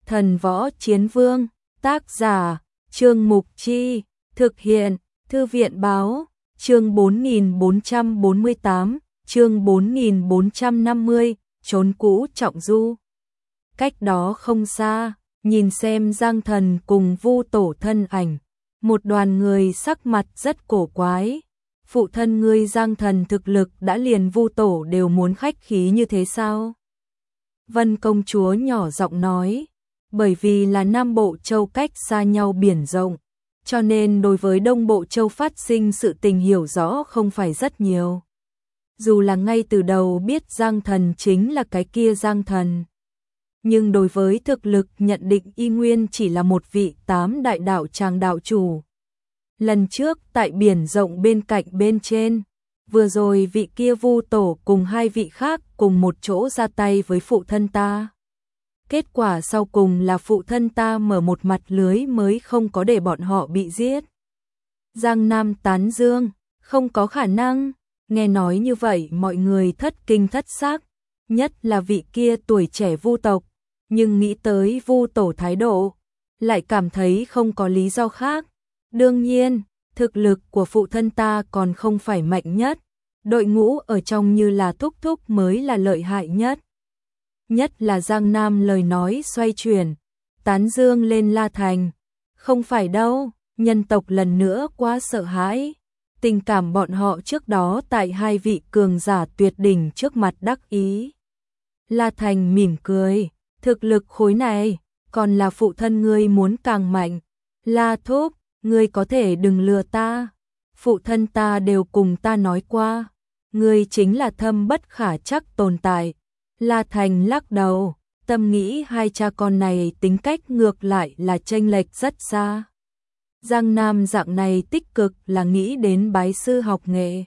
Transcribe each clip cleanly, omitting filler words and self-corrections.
Thần Võ Chiến Vương, tác giả, Trương Mục Chi, thực hiện, Thư viện Báo, chương 4448, chương 4450, trốn cũ trọng du. Cách đó không xa, nhìn xem Giang Thần cùng Vu Tổ thân ảnh, một đoàn người sắc mặt rất cổ quái. Phụ thân ngươi Giang Thần thực lực đã liền Vu Tổ đều muốn khách khí như thế sao? Vân công chúa nhỏ giọng nói, bởi vì là Nam Bộ Châu cách xa nhau biển rộng, cho nên đối với Đông Bộ Châu phát sinh sự tình hiểu rõ không phải rất nhiều. Dù là ngay từ đầu biết Giang Thần chính là cái kia Giang Thần, nhưng đối với thực lực nhận định y nguyên chỉ là một vị 8 đại đạo tràng đạo chủ. Lần trước tại biển rộng bên cạnh bên trên, vừa rồi vị kia Vu Tổ cùng hai vị khác cùng một chỗ ra tay với phụ thân ta. Kết quả sau cùng là phụ thân ta mở một mặt lưới mới không có để bọn họ bị giết. Giang Nam tán dương, không có khả năng. Nghe nói như vậy mọi người thất kinh thất xác, nhất là vị kia tuổi trẻ Vu tộc, nhưng nghĩ tới Vu Tổ thái độ, lại cảm thấy không có lý do khác. Đương nhiên, thực lực của phụ thân ta còn không phải mạnh nhất, đội ngũ ở trong như là thúc thúc mới là lợi hại nhất. Nhất là Giang Nam lời nói xoay chuyển, tán dương lên La Thành. Không phải đâu, nhân tộc lần nữa quá sợ hãi. Tình cảm bọn họ trước đó tại hai vị cường giả tuyệt đỉnh trước mặt đắc ý. La Thành mỉm cười, thực lực khối này, còn là phụ thân ngươi muốn càng mạnh. La Thúc, ngươi có thể đừng lừa ta. Phụ thân ta đều cùng ta nói qua, ngươi chính là thâm bất khả trắc tồn tại. La Thành lắc đầu, tâm nghĩ hai cha con này tính cách ngược lại là chênh lệch rất xa. Giang Nam dạng này tích cực là nghĩ đến bái sư học nghệ.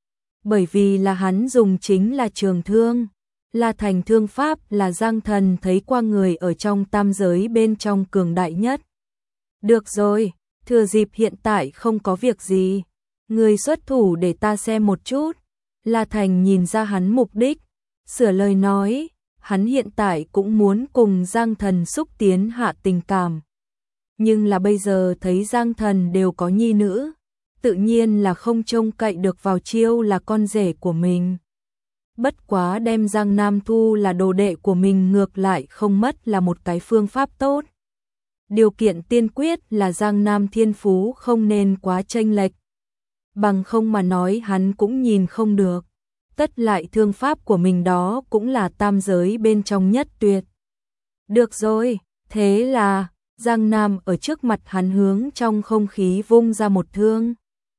Bởi vì là hắn dùng chính là trường thương. La Thành thương pháp là Giang Thần thấy qua người ở trong tam giới bên trong cường đại nhất. Được rồi, thừa dịp hiện tại không có việc gì, người xuất thủ để ta xem một chút. La Thành nhìn ra hắn mục đích, sửa lời nói, hắn hiện tại cũng muốn cùng Giang Thần xúc tiến hạ tình cảm. Nhưng là bây giờ thấy Giang Thần đều có nhi nữ, tự nhiên là không trông cậy được vào chiêu là con rể của mình. Bất quá đem Giang Nam thu là đồ đệ của mình ngược lại không mất là một cái phương pháp tốt. Điều kiện tiên quyết là Giang Nam thiên phú không nên quá chênh lệch. Bằng không mà nói hắn cũng nhìn không được. Tất lại thương pháp của mình đó cũng là tam giới bên trong nhất tuyệt. Được rồi, thế là Giang Nam ở trước mặt hắn hướng trong không khí vung ra một thương.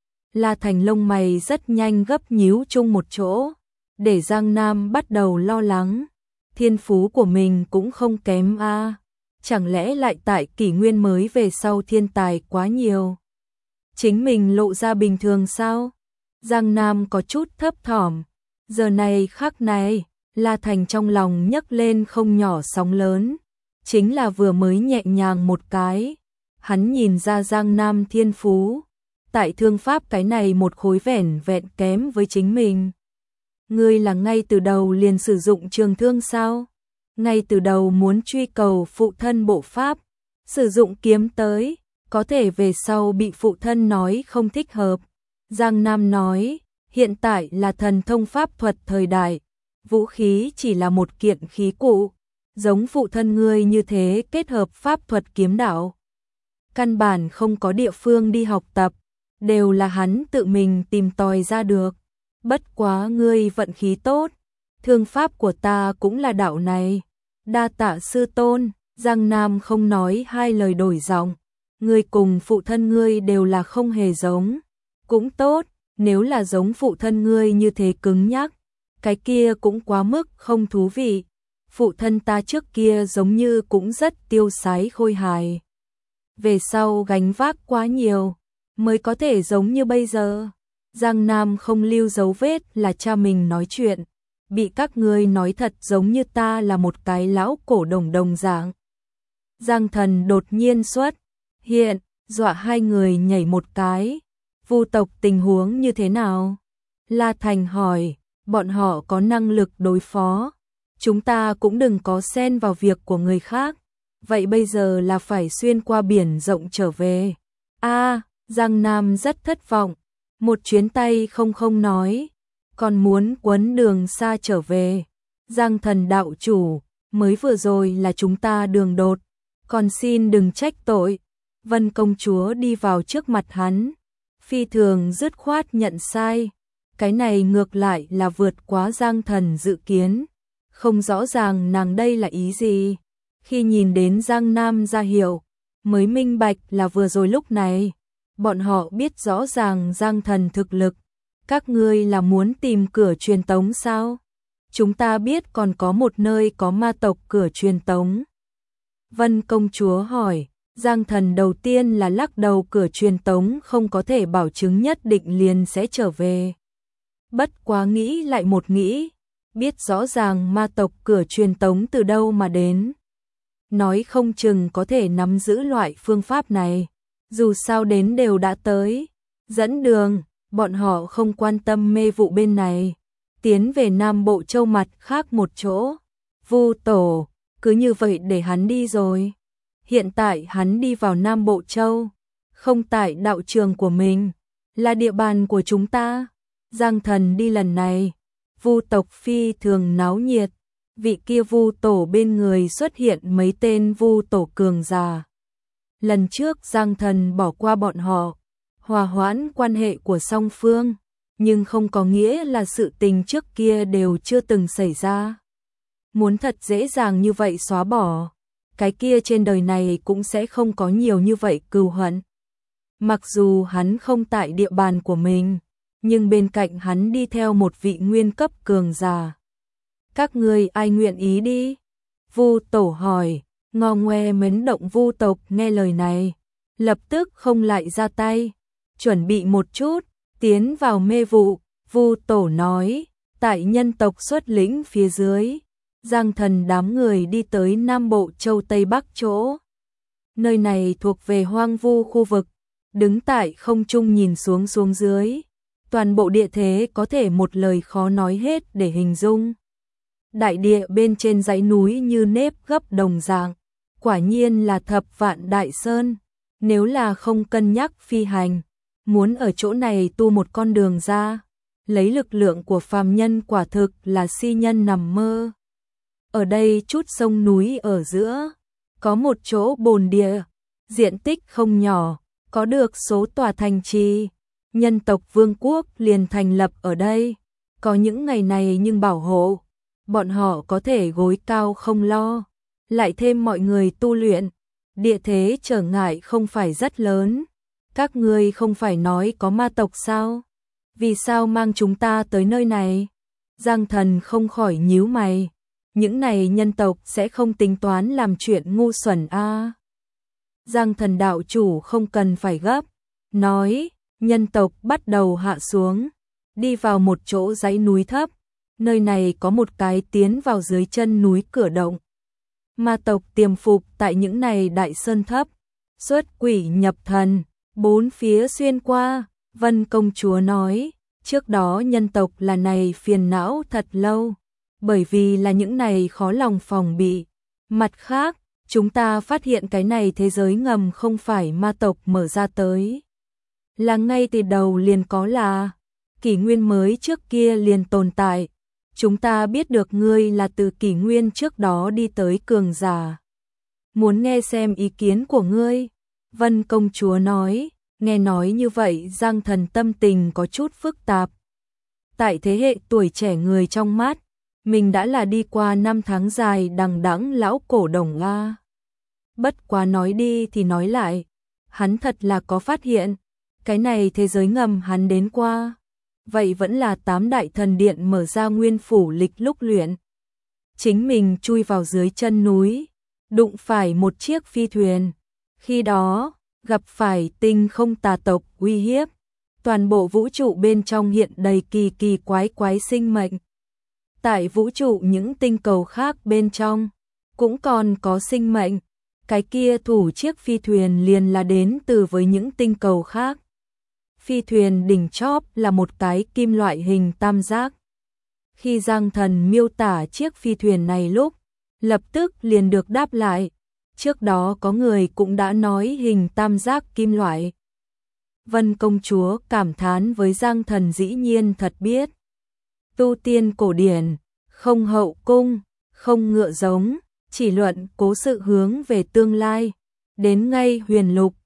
La Thành lông mày rất nhanh gấp nhíu chung một chỗ, để Giang Nam bắt đầu lo lắng. Thiên phú của mình cũng không kém a, chẳng lẽ lại tại kỷ nguyên mới về sau thiên tài quá nhiều. Chính mình lộ ra bình thường sao? Giang Nam có chút thấp thỏm. Giờ này khắc này, La Thành trong lòng nhấc lên không nhỏ sóng lớn. Chính là vừa mới nhẹ nhàng một cái, hắn nhìn ra Giang Nam thiên phú, tại thương pháp cái này một khối vẻn vẹn kém với chính mình. Ngươi là ngay từ đầu liền sử dụng trường thương sao? Ngay từ đầu muốn truy cầu phụ thân bộ pháp, sử dụng kiếm tới, có thể về sau bị phụ thân nói không thích hợp. Giang Nam nói, hiện tại là thần thông pháp thuật thời đại, vũ khí chỉ là một kiện khí cụ. Giống phụ thân ngươi như thế kết hợp pháp thuật kiếm đạo, căn bản không có địa phương đi học tập, đều là hắn tự mình tìm tòi ra được. Bất quá ngươi vận khí tốt, thương pháp của ta cũng là đạo này. Đa tạ sư tôn. Giang Nam không nói hai lời đổi giọng, ngươi cùng phụ thân ngươi đều là không hề giống. Cũng tốt, nếu là giống phụ thân ngươi như thế cứng nhắc, cái kia cũng quá mức không thú vị. Phụ thân ta trước kia giống như cũng rất tiêu sái khôi hài. Về sau gánh vác quá nhiều, mới có thể giống như bây giờ. Giang Nam không lưu dấu vết là cha mình nói chuyện. Bị các ngươi nói thật giống như ta là một cái lão cổ đồng đồng dạng. Giang Thần đột nhiên xuất hiện, dọa hai người nhảy một cái. Vu tộc tình huống như thế nào? La Thành hỏi, bọn họ có năng lực đối phó. Chúng ta cũng đừng có xen vào việc của người khác. vậy bây giờ là phải xuyên qua biển rộng trở về. Giang Nam rất thất vọng, một chuyến tay không nói, còn muốn quấn đường xa trở về. Giang Thần đạo chủ, mới vừa rồi là chúng ta đường đột, còn xin đừng trách tội. Vân công chúa đi vào trước mặt hắn, phi thường dứt khoát nhận sai. Cái này ngược lại là vượt quá Giang Thần dự kiến, không rõ ràng nàng đây là ý gì. Khi nhìn đến Giang Nam ra hiệu, mới minh bạch là vừa rồi lúc này, bọn họ biết rõ ràng Giang Thần thực lực. Các ngươi là muốn tìm cửa truyền tống sao? Chúng ta biết còn có một nơi có ma tộc cửa truyền tống. Vân công chúa hỏi, Giang Thần đầu tiên là lắc đầu, cửa truyền tống không có thể bảo chứng nhất định liền sẽ trở về. Bất quá nghĩ lại một nghĩ, biết rõ ràng ma tộc cửa truyền tống từ đâu mà đến. Nói không chừng có thể nắm giữ loại phương pháp này, dù sao đến đều đã tới. Dẫn đường, bọn họ không quan tâm mê vụ bên này, tiến về Nam Bộ Châu mặt khác một chỗ. Vu Tổ, cứ như vậy để hắn đi rồi. Hiện tại hắn đi vào Nam Bộ Châu, không tại đạo trường của mình, là địa bàn của chúng ta. Giang Thần đi lần này, Vu tộc phi thường náo nhiệt, vị kia Vu Tổ bên người xuất hiện mấy tên Vu Tổ cường giả. Lần trước Giang Thần bỏ qua bọn họ, hòa hoãn quan hệ của song phương, nhưng không có nghĩa là sự tình trước kia đều chưa từng xảy ra. Muốn thật dễ dàng như vậy xóa bỏ, cái kia trên đời này cũng sẽ không có nhiều như vậy cừu hận. Mặc dù hắn không tại địa bàn của mình, nhưng bên cạnh hắn đi theo một vị nguyên cấp cường giả. Các ngươi ai nguyện ý đi? Vu Tổ hỏi. Ngo ngoe mến động Vu tộc nghe lời này, lập tức không lại ra tay, chuẩn bị một chút, tiến vào mê vụ. Vu Tổ nói, tại nhân tộc xuất lĩnh phía dưới, Giang Thần đám người đi tới Nam Bộ Châu Tây Bắc chỗ. Nơi này thuộc về hoang vu khu vực, đứng tại không trung nhìn xuống dưới, toàn bộ địa thế có thể một lời khó nói hết để hình dung. Đại địa bên trên dãy núi như nếp gấp đồng dạng, quả nhiên là thập vạn đại sơn. Nếu là không cân nhắc phi hành, muốn ở chỗ này tu một con đường ra, lấy lực lượng của phàm nhân quả thực là si nhân nằm mơ. Ở đây chút sông núi ở giữa, có một chỗ bồn địa, diện tích không nhỏ, có được số tòa thành trì. Nhân tộc vương quốc liền thành lập ở đây, có những ngày này nhưng bảo hộ, bọn họ có thể gối cao không lo. Lại thêm mọi người tu luyện, địa thế trở ngại không phải rất lớn. Các ngươi không phải nói có ma tộc sao? Vì sao mang chúng ta tới nơi này? Giang Thần không khỏi nhíu mày. Những này nhân tộc sẽ không tính toán làm chuyện ngu xuẩn a. Giang Thần đạo chủ không cần phải gấp, nói, nhân tộc bắt đầu hạ xuống, đi vào một chỗ dãy núi thấp. Nơi này có một cái tiến vào dưới chân núi cửa động. Ma tộc tiềm phục tại những này đại sơn thấp, xuất quỷ nhập thần, bốn phía xuyên qua. Vân công chúa nói, trước đó nhân tộc là này phiền não thật lâu, bởi vì là những này khó lòng phòng bị. Mặt khác, chúng ta phát hiện cái này thế giới ngầm không phải ma tộc mở ra tới, là ngay từ đầu liền có, là kỷ nguyên mới trước kia liền tồn tại. Chúng ta biết được ngươi là từ kỷ nguyên trước đó đi tới cường giả, muốn nghe xem ý kiến của ngươi. Vân công chúa nói. Nghe nói như vậy Giang Thần tâm tình có chút phức tạp. Tại thế hệ tuổi trẻ người trong mắt, mình đã là đi qua năm tháng dài đằng đẵng lão cổ đồng a. Bất quá nói đi thì nói lại, hắn thật là có phát hiện, cái này thế giới ngầm hắn đến qua, vậy vẫn là 8 đại thần điện mở ra nguyên phủ lịch lúc luyện. Chính mình chui vào dưới chân núi, đụng phải một chiếc phi thuyền, khi đó gặp phải tinh không tà tộc uy hiếp, toàn bộ vũ trụ bên trong hiện đầy kỳ kỳ quái quái sinh mệnh. Tại vũ trụ những tinh cầu khác bên trong cũng còn có sinh mệnh, cái kia thủ chiếc phi thuyền liền là đến từ với những tinh cầu khác. Phi thuyền đỉnh chóp là một cái kim loại hình tam giác. Khi Giang Thần miêu tả chiếc phi thuyền này lúc, lập tức liền được đáp lại, trước đó có người cũng đã nói hình tam giác kim loại. Vân công chúa cảm thán với Giang Thần dĩ nhiên thật biết. Tu tiên cổ điển, không hậu cung, không ngựa giống, chỉ luận cố sự hướng về tương lai. Đến ngay huyền lục,